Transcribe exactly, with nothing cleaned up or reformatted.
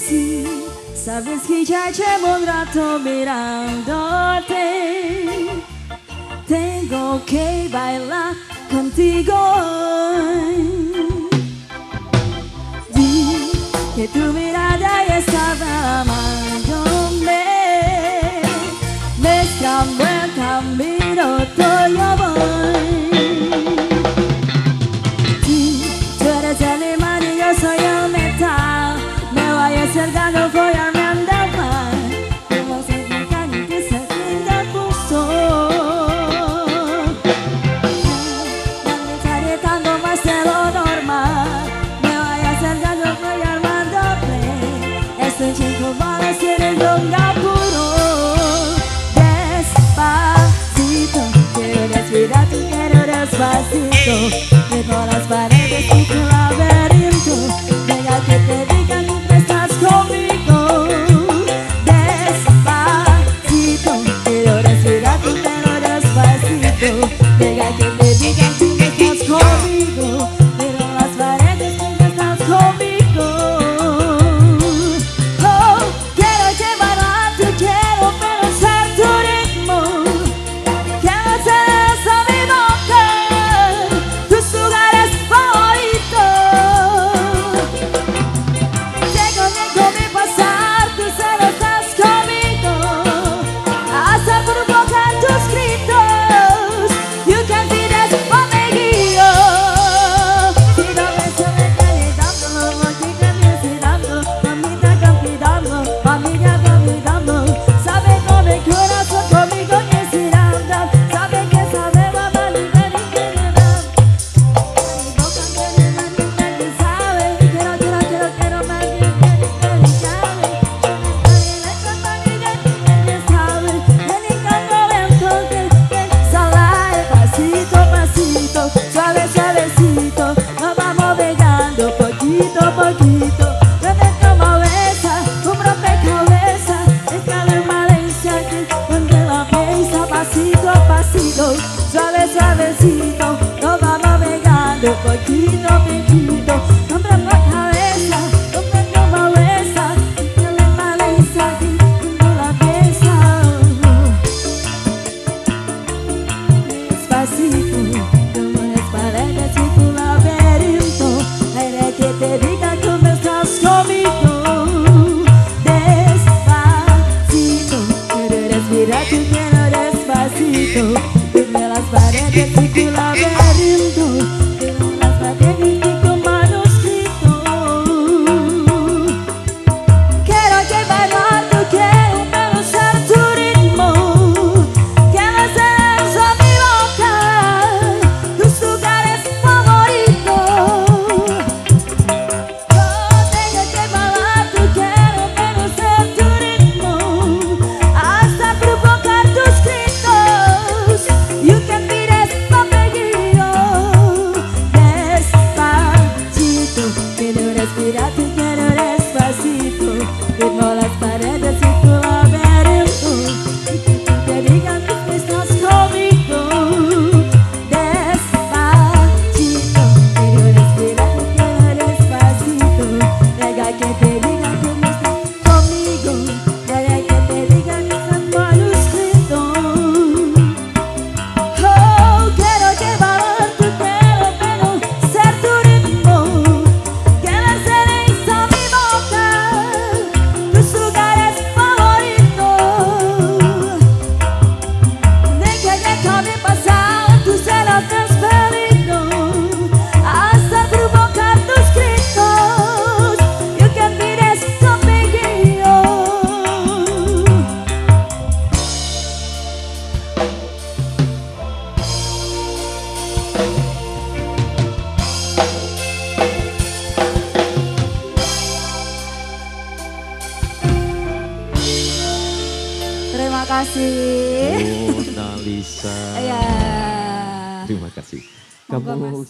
Sì, sabes que ya llevo un rato mirándote. Tengo que bailar contigo hoy. Vi que tu mirada ya estaba amándome. Me escambó el camino, todo yo voy. Sí, tú eres el imán y yo soy el metal. Me voy acercando, voy armando el pan. Me voy acercando y que se queda el pulso. Me estaré dando más de lo normal. Me voy acercando, voy armando el play. Este chico va a ser el longa puro. Despacito, quiero respirar, tú quiero despacito. Dejo las paredes y tu laberinto. Venga que te digan que estás conmigo. Despacito, quiero respirar, tú quiero despacito. Venga que te digan que estás conmigo. Dejo las paredes y que estás conmigo. Oh, quiero llevar a tu quiero pero ser tu ritmo. Quiero ser esa mi boca, tus lugares favoritos. Tengo que mi pasar, tú solo estás conmigo. Hasta provocar tus gritos. You can be this conmigo. Si no me sale calentando, aquí que me estirando. Mamita campidando, familia campidando. Sabe con mi corazón conmigo que estirando. Sabe que sabe mamá ni que ni que ni que. Boca que ni que ni que ni sabe. Quiero, quiero, quiero, quiero más ni que ni que ni sabe. Pasito, pasito, suave, suavecito, nos vamos pegando poquito a poquito. Yo me tomo esa, un rompecabezas, escala en Valencia, que donde la piensa, pasito a pasito, suave, suavecito, nos vamos pegando poquito a poquito. Un rompecabezas, un rompecabezas, escala en Valencia, que donde la piensa. Despacito, como las paredes y tu laberinto. Haré que te diga cómo estás conmigo. Despacito, quiero respirar, tú quiero despacito. Firme las paredes y tu laberinto. Firme las paredes y tu manuscrito. Quiero que bailar, tú quiero pero ser tu ritmo. Quiero ser esa mi boca, tus lugares favoritos. Yo tengo que bailar, tú quiero pero ser tu ritmo. Hasta provocar tus gritos. You can be this conmigo. Despacito, quiero respirar, tú quiero despacito. Ritmo las paredes y tu laberinto. Que digan que estás conmigo. Despacito, quiero respirar, tú quiero despacito. Deja que te digan que estás conmigo. Deja que te digan que estás manuscrito. Oh, quiero llevar tu quiero pero ser tu ritmo. Quiero ser esa mi boca, tus lugares favoritos. Deja que mi pasar, tú serás despedido. Hasta provocar tus gritos. You can be this conmigo. Terima kasih. Oh, Nalisa. Ya. Terima kasih. Monggo, Kamu Mas.